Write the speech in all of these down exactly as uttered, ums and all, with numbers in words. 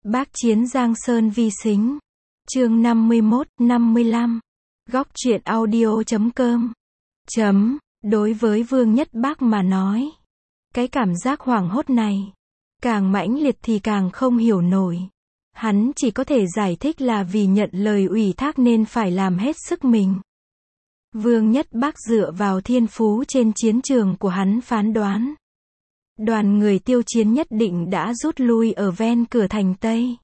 Bác chiến Giang Sơn vi sính. Chương năm mươi mốt, năm mươi lăm. Góc truyện audio chấm com. Chấm, đối với Vương Nhất Bác mà nói, cái cảm giác hoảng hốt này, càng mãnh liệt thì càng không hiểu nổi. Hắn chỉ có thể giải thích là vì nhận lời ủy thác nên phải làm hết sức mình. Vương Nhất Bác dựa vào thiên phú trên chiến trường của hắn phán đoán. Đoàn người Tiêu Chiến nhất định đã rút lui ở ven cửa thành Tây.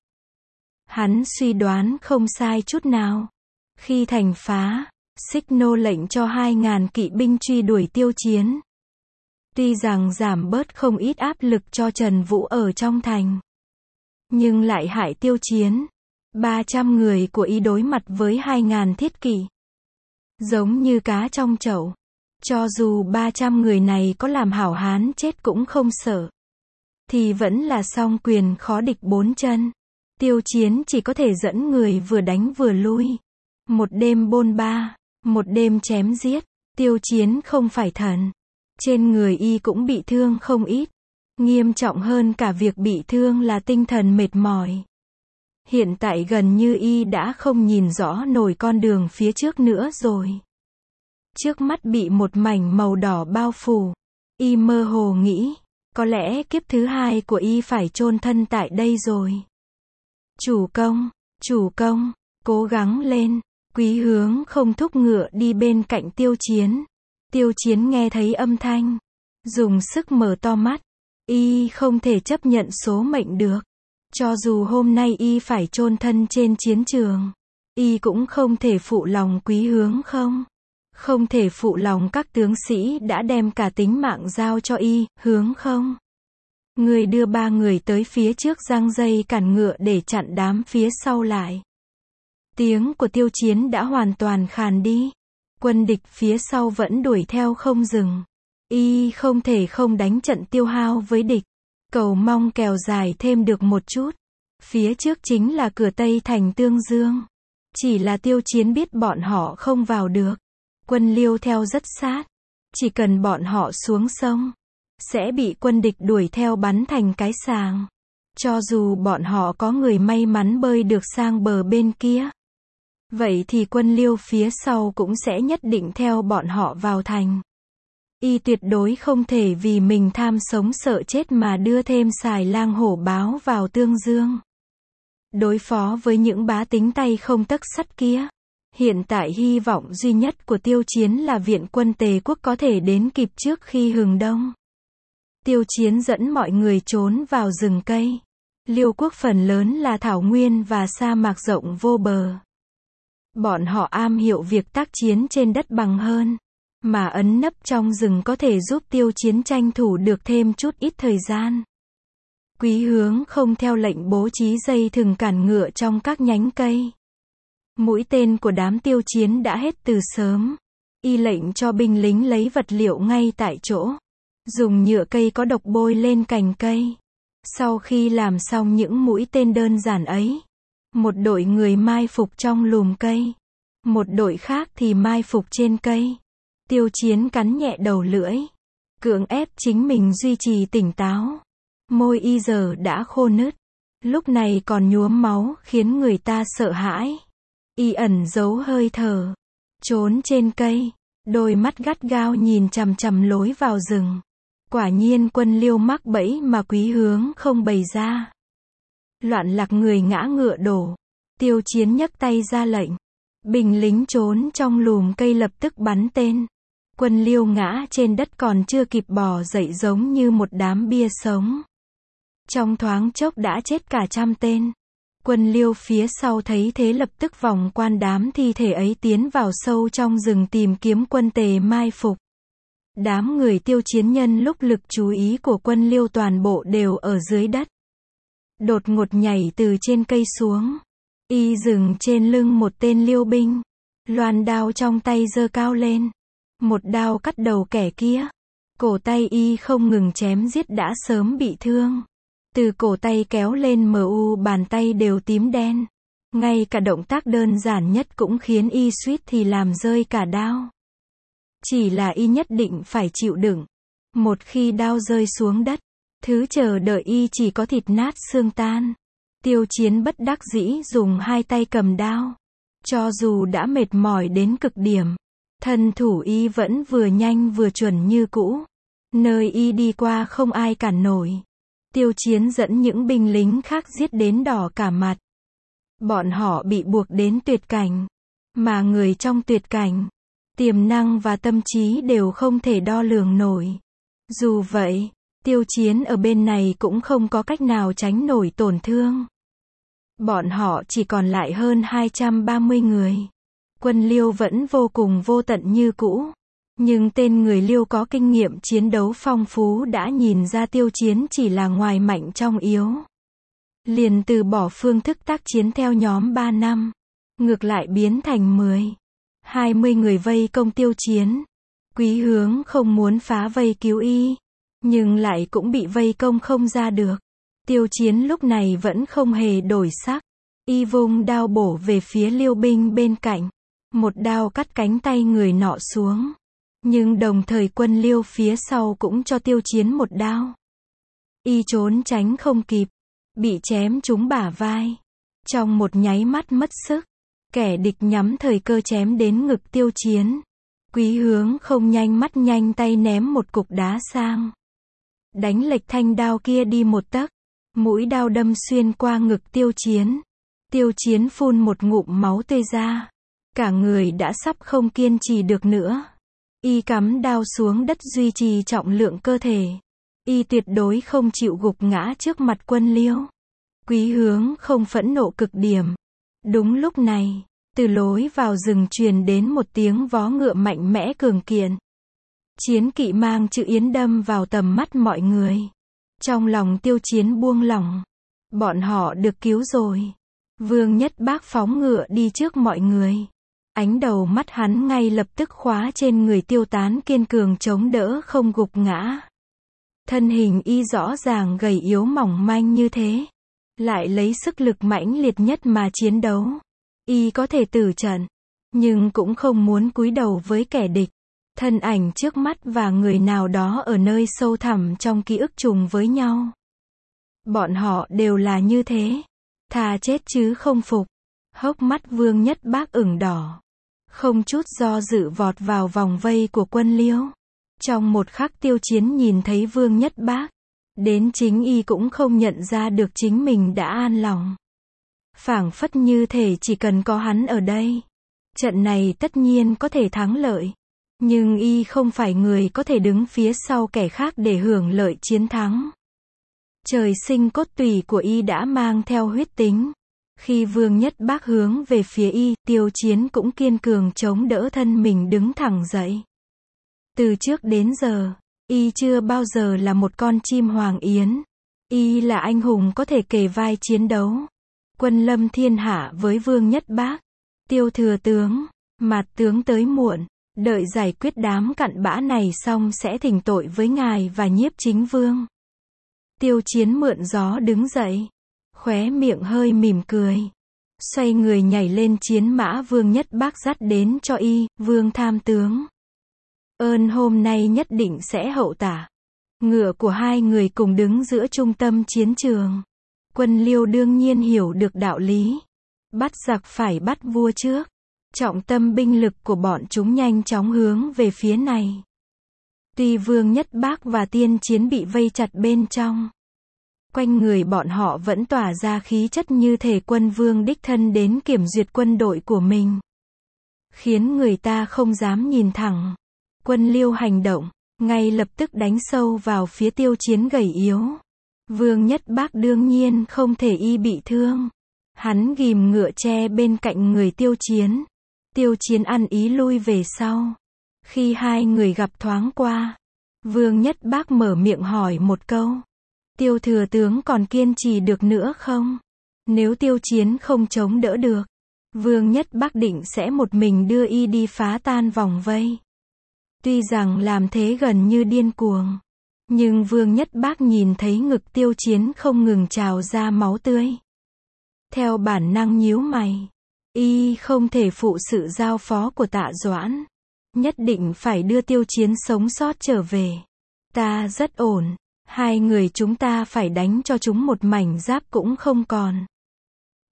Hắn suy đoán không sai chút nào. Khi thành phá, Xích Nô lệnh cho hai ngàn kỵ binh truy đuổi Tiêu Chiến. Tuy rằng giảm bớt không ít áp lực cho Trần Vũ ở trong thành, nhưng lại hại Tiêu Chiến. ba trăm người của y đối mặt với hai ngàn thiết kỵ, giống như cá trong chậu. Cho dù ba trăm người này có làm hảo hán chết cũng không sợ, thì vẫn là song quyền khó địch bốn chân. Tiêu Chiến chỉ có thể dẫn người vừa đánh vừa lui. Một đêm bôn ba, một đêm chém giết. Tiêu Chiến không phải thần. Trên người y cũng bị thương không ít. Nghiêm trọng hơn cả việc bị thương là tinh thần mệt mỏi. Hiện tại gần như y đã không nhìn rõ nổi con đường phía trước nữa rồi. Trước mắt bị một mảnh màu đỏ bao phủ. Y mơ hồ nghĩ, có lẽ kiếp thứ hai của y phải chôn thân tại đây rồi. Chủ công, chủ công, cố gắng lên. Quý Hướng không thúc ngựa đi bên cạnh Tiêu Chiến. Tiêu Chiến nghe thấy âm thanh, dùng sức mở to mắt. Y không thể chấp nhận số mệnh được. Cho dù hôm nay y phải chôn thân trên chiến trường, y cũng không thể phụ lòng Quý Hướng không. Không thể phụ lòng các tướng sĩ đã đem cả tính mạng giao cho y. Hướng không, người đưa ba người tới phía trước giăng dây cản ngựa để chặn đám phía sau lại. Tiếng của Tiêu Chiến đã hoàn toàn khàn đi. Quân địch phía sau vẫn đuổi theo không dừng. Y không thể không đánh trận tiêu hao với địch. Cầu mong kèo dài thêm được một chút. Phía trước chính là cửa Tây thành Tương Dương. Chỉ là Tiêu Chiến biết bọn họ không vào được. Quân Liêu theo rất sát. Chỉ cần bọn họ xuống sông, sẽ bị quân địch đuổi theo bắn thành cái sàng. Cho dù bọn họ có người may mắn bơi được sang bờ bên kia, vậy thì quân Liêu phía sau cũng sẽ nhất định theo bọn họ vào thành. Y tuyệt đối không thể vì mình tham sống sợ chết mà đưa thêm xài lang hổ báo vào Tương Dương. Đối phó với những bá tính tay không tấc sắt kia. Hiện tại hy vọng duy nhất của Tiêu Chiến là viện quân Tề quốc có thể đến kịp trước khi hừng đông. Tiêu Chiến dẫn mọi người trốn vào rừng cây. Liêu quốc phần lớn là thảo nguyên và sa mạc rộng vô bờ. Bọn họ am hiểu việc tác chiến trên đất bằng hơn, mà ẩn nấp trong rừng có thể giúp Tiêu Chiến tranh thủ được thêm chút ít thời gian. Quý Hướng không theo lệnh bố trí dây thừng cản ngựa trong các nhánh cây. Mũi tên của đám Tiêu Chiến đã hết từ sớm. Y lệnh cho binh lính lấy vật liệu ngay tại chỗ, dùng nhựa cây có độc bôi lên cành cây. Sau khi làm xong những mũi tên đơn giản ấy, một đội người mai phục trong lùm cây, một đội khác thì mai phục trên cây. Tiêu Chiến cắn nhẹ đầu lưỡi, cưỡng ép chính mình duy trì tỉnh táo. Môi y giờ đã khô nứt, lúc này còn nhuốm máu khiến người ta sợ hãi. Y ẩn giấu hơi thở, trốn trên cây, đôi mắt gắt gao nhìn chằm chằm lối vào rừng. Quả nhiên quân Liêu mắc bẫy mà Quý Hướng không bày ra. Loạn lạc người ngã ngựa đổ. Tiêu Chiến nhấc tay ra lệnh. Binh lính trốn trong lùm cây lập tức bắn tên. Quân Liêu ngã trên đất còn chưa kịp bò dậy giống như một đám bia sống. Trong thoáng chốc đã chết cả trăm tên. Quân Liêu phía sau thấy thế lập tức vòng quan đám thi thể ấy tiến vào sâu trong rừng tìm kiếm quân Tề mai phục. Đám người Tiêu Chiến nhân lúc lực chú ý của quân Liêu toàn bộ đều ở dưới đất. Đột ngột nhảy từ trên cây xuống. Y dừng trên lưng một tên Liêu binh. Loan đao trong tay giơ cao lên. Một đao cắt đầu kẻ kia. Cổ tay y không ngừng chém giết đã sớm bị thương. Từ cổ tay kéo lên mờ u bàn tay đều tím đen. Ngay cả động tác đơn giản nhất cũng khiến y suýt thì làm rơi cả đao. Chỉ là y nhất định phải chịu đựng. Một khi đao rơi xuống đất, thứ chờ đợi y chỉ có thịt nát xương tan. Tiêu Chiến bất đắc dĩ dùng hai tay cầm đao. Cho dù đã mệt mỏi đến cực điểm, thân thủ y vẫn vừa nhanh vừa chuẩn như cũ. Nơi y đi qua không ai cản nổi. Tiêu Chiến dẫn những binh lính khác giết đến đỏ cả mặt. Bọn họ bị buộc đến tuyệt cảnh. Mà người trong tuyệt cảnh, tiềm năng và tâm trí đều không thể đo lường nổi. Dù vậy, Tiêu Chiến ở bên này cũng không có cách nào tránh nổi tổn thương. Bọn họ chỉ còn lại hơn hai trăm ba mươi người. Quân Liêu vẫn vô cùng vô tận như cũ. Nhưng tên người Liêu có kinh nghiệm chiến đấu phong phú đã nhìn ra Tiêu Chiến chỉ là ngoài mạnh trong yếu. Liền từ bỏ phương thức tác chiến theo nhóm ba năm. Ngược lại biến thành mười, hai mươi người vây công Tiêu Chiến. Quý Hướng không muốn phá vây cứu y. Nhưng lại cũng bị vây công không ra được. Tiêu Chiến lúc này vẫn không hề đổi sắc. Y vung đao bổ về phía Liêu binh bên cạnh. Một đao cắt cánh tay người nọ xuống. Nhưng đồng thời quân Liêu phía sau cũng cho Tiêu Chiến một đao. Y trốn tránh không kịp. Bị chém trúng bả vai. Trong một nháy mắt mất sức. Kẻ địch nhắm thời cơ chém đến ngực Tiêu Chiến. Quý Hướng không nhanh mắt nhanh tay ném một cục đá sang. Đánh lệch thanh đao kia đi một tấc. Mũi đao đâm xuyên qua ngực Tiêu Chiến. Tiêu Chiến phun một ngụm máu tươi ra. Cả người đã sắp không kiên trì được nữa. Y cắm đao xuống đất duy trì trọng lượng cơ thể. Y tuyệt đối không chịu gục ngã trước mặt quân Liêu. Quý Hướng không phẫn nộ cực điểm. Đúng lúc này, từ lối vào rừng truyền đến một tiếng vó ngựa mạnh mẽ cường kiện. Chiến kỵ mang chữ Yến đâm vào tầm mắt mọi người. Trong lòng Tiêu Chiến buông lỏng. Bọn họ được cứu rồi. Vương Nhất Bác phóng ngựa đi trước mọi người. Ánh đầu mắt hắn ngay lập tức khóa trên người Tiêu Tán kiên cường chống đỡ không gục ngã. Thân hình y rõ ràng gầy yếu mỏng manh như thế. Lại lấy sức lực mãnh liệt nhất mà chiến đấu. Y có thể tử trận. Nhưng cũng không muốn cúi đầu với kẻ địch. Thân ảnh trước mắt và người nào đó ở nơi sâu thẳm trong ký ức trùng với nhau. Bọn họ đều là như thế. Thà chết chứ không phục. Hốc mắt Vương Nhất Bác ửng đỏ. Không chút do dự vọt vào vòng vây của quân Liêu. Trong một khắc Tiêu Chiến nhìn thấy Vương Nhất Bác. Đến chính y cũng không nhận ra được chính mình đã an lòng. Phảng phất như thể chỉ cần có hắn ở đây. Trận này tất nhiên có thể thắng lợi. Nhưng y không phải người có thể đứng phía sau kẻ khác để hưởng lợi chiến thắng. Trời sinh cốt tủy của y đã mang theo huyết tính. Khi Vương Nhất Bác hướng về phía y, Tiêu Chiến cũng kiên cường chống đỡ thân mình đứng thẳng dậy. Từ trước đến giờ, y chưa bao giờ là một con chim hoàng yến. Y là anh hùng có thể kề vai chiến đấu. Quân lâm thiên hạ với Vương Nhất Bác. Tiêu thừa tướng, Mạt tướng tới muộn. Đợi giải quyết đám cặn bã này xong sẽ thỉnh tội với ngài và Nhiếp Chính Vương. Tiêu Chiến mượn gió đứng dậy. Khóe miệng hơi mỉm cười. Xoay người nhảy lên chiến mã Vương Nhất Bác dắt đến cho y, Vương tham tướng. Ơn hôm nay nhất định sẽ hậu tả. Ngựa của hai người cùng đứng giữa trung tâm chiến trường. Quân Liêu đương nhiên hiểu được đạo lý. Bắt giặc phải bắt vua trước. Trọng tâm binh lực của bọn chúng nhanh chóng hướng về phía này. Tuy Vương Nhất Bác và Tiên Chiến bị vây chặt bên trong. Quanh người bọn họ vẫn tỏa ra khí chất như thể quân vương đích thân đến kiểm duyệt quân đội của mình. Khiến người ta không dám nhìn thẳng. Quân Liêu hành động, ngay lập tức đánh sâu vào phía Tiêu Chiến gầy yếu. Vương Nhất Bác đương nhiên không thể y bị thương. Hắn ghìm ngựa tre bên cạnh người Tiêu Chiến. Tiêu Chiến ăn ý lui về sau. Khi hai người gặp thoáng qua, Vương Nhất Bác mở miệng hỏi một câu. Tiêu thừa tướng còn kiên trì được nữa không? Nếu Tiêu Chiến không chống đỡ được, Vương Nhất Bác định sẽ một mình đưa y đi phá tan vòng vây. Tuy rằng làm thế gần như điên cuồng, nhưng Vương Nhất Bác nhìn thấy ngực Tiêu Chiến không ngừng trào ra máu tươi. Theo bản năng nhíu mày, y không thể phụ sự giao phó của Tạ Doãn. Nhất định phải đưa Tiêu Chiến sống sót trở về. Ta rất ổn. Hai người chúng ta phải đánh cho chúng một mảnh giáp cũng không còn.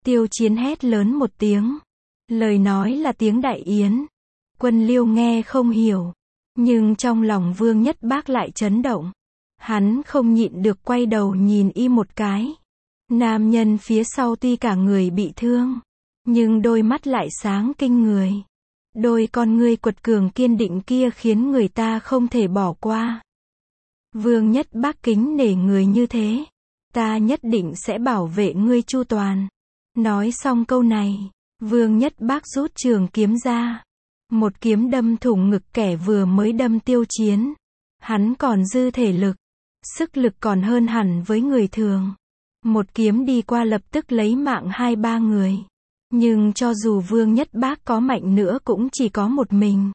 Tiêu Chiến hét lớn một tiếng. Lời nói là tiếng Đại Yến. Quân Liêu nghe không hiểu. Nhưng trong lòng Vương Nhất Bác lại chấn động. Hắn không nhịn được quay đầu nhìn y một cái. Nam nhân phía sau tuy cả người bị thương, nhưng đôi mắt lại sáng kinh người. Đôi con ngươi quật cường kiên định kia khiến người ta không thể bỏ qua. Vương Nhất Bác kính nể người như thế. Ta nhất định sẽ bảo vệ ngươi chu toàn. Nói xong câu này, Vương Nhất Bác rút trường kiếm ra. Một kiếm đâm thủng ngực kẻ vừa mới đâm Tiêu Chiến. Hắn còn dư thể lực. Sức lực còn hơn hẳn với người thường. Một kiếm đi qua lập tức lấy mạng hai ba người. Nhưng cho dù Vương Nhất Bác có mạnh nữa cũng chỉ có một mình.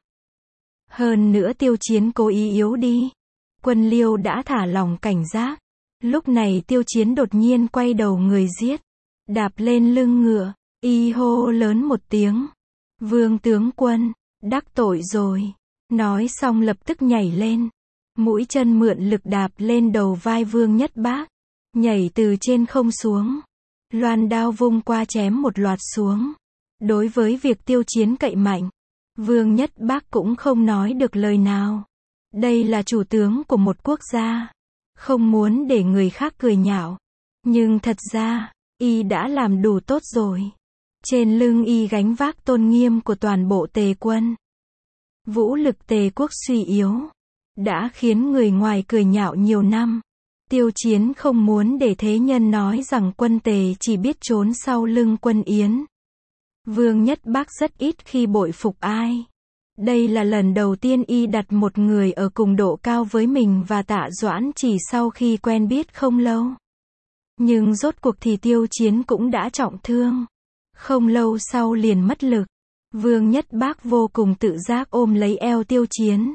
Hơn nữa Tiêu Chiến cố ý yếu đi. Quân Liêu đã thả lòng cảnh giác. Lúc này Tiêu Chiến đột nhiên quay đầu người giết. Đạp lên lưng ngựa. Y hô lớn một tiếng. Vương tướng quân, đắc tội rồi. Nói xong lập tức nhảy lên. Mũi chân mượn lực đạp lên đầu vai Vương Nhất Bác. Nhảy từ trên không xuống. Loan đao vung qua chém một loạt xuống. Đối với việc Tiêu Chiến cậy mạnh, Vương Nhất Bác cũng không nói được lời nào. Đây là chủ tướng của một quốc gia. Không muốn để người khác cười nhạo. Nhưng thật ra, y đã làm đủ tốt rồi. Trên lưng y gánh vác tôn nghiêm của toàn bộ Tề quân. Vũ lực Tề quốc suy yếu. Đã khiến người ngoài cười nhạo nhiều năm. Tiêu Chiến không muốn để thế nhân nói rằng quân Tề chỉ biết trốn sau lưng quân Yến. Vương Nhất Bác rất ít khi bội phục ai. Đây là lần đầu tiên y đặt một người ở cùng độ cao với mình và Tạ Doãn chỉ sau khi quen biết không lâu. Nhưng rốt cuộc thì Tiêu Chiến cũng đã trọng thương. Không lâu sau liền mất lực. Vương Nhất Bác vô cùng tự giác ôm lấy eo Tiêu Chiến.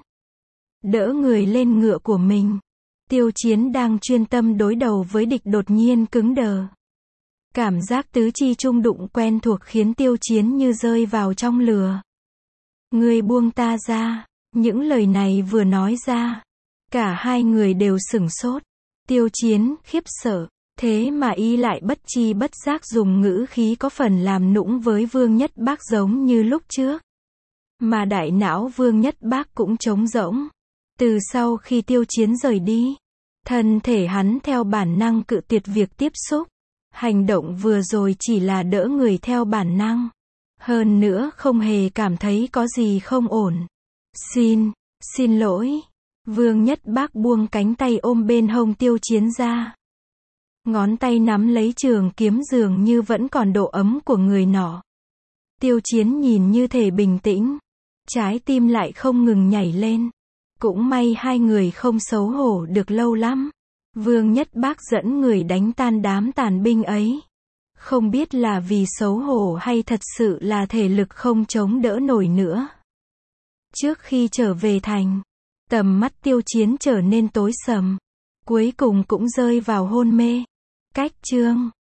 Đỡ người lên ngựa của mình. Tiêu Chiến đang chuyên tâm đối đầu với địch đột nhiên cứng đờ. Cảm giác tứ chi trung đụng quen thuộc khiến Tiêu Chiến như rơi vào trong lửa. Ngươi buông ta ra. Những lời này vừa nói ra. Cả hai người đều sửng sốt. Tiêu Chiến khiếp sợ. Thế mà y lại bất chi bất giác dùng ngữ khí có phần làm nũng với Vương Nhất Bác giống như lúc trước. Mà đại não Vương Nhất Bác cũng trống rỗng. Từ sau khi Tiêu Chiến rời đi, thân thể hắn theo bản năng cự tuyệt việc tiếp xúc. Hành động vừa rồi chỉ là đỡ người theo bản năng. Hơn nữa không hề cảm thấy có gì không ổn. Xin, xin lỗi. Vương Nhất Bác buông cánh tay ôm bên hông Tiêu Chiến ra. Ngón tay nắm lấy trường kiếm dường như vẫn còn độ ấm của người nọ. Tiêu Chiến nhìn như thể bình tĩnh. Trái tim lại không ngừng nhảy lên. Cũng may hai người không xấu hổ được lâu lắm. Vương Nhất Bác dẫn người đánh tan đám tàn binh ấy. Không biết là vì xấu hổ hay thật sự là thể lực không chống đỡ nổi nữa. Trước khi trở về thành, tầm mắt Tiêu Chiến trở nên tối sầm. Cuối cùng cũng rơi vào hôn mê. Cách chương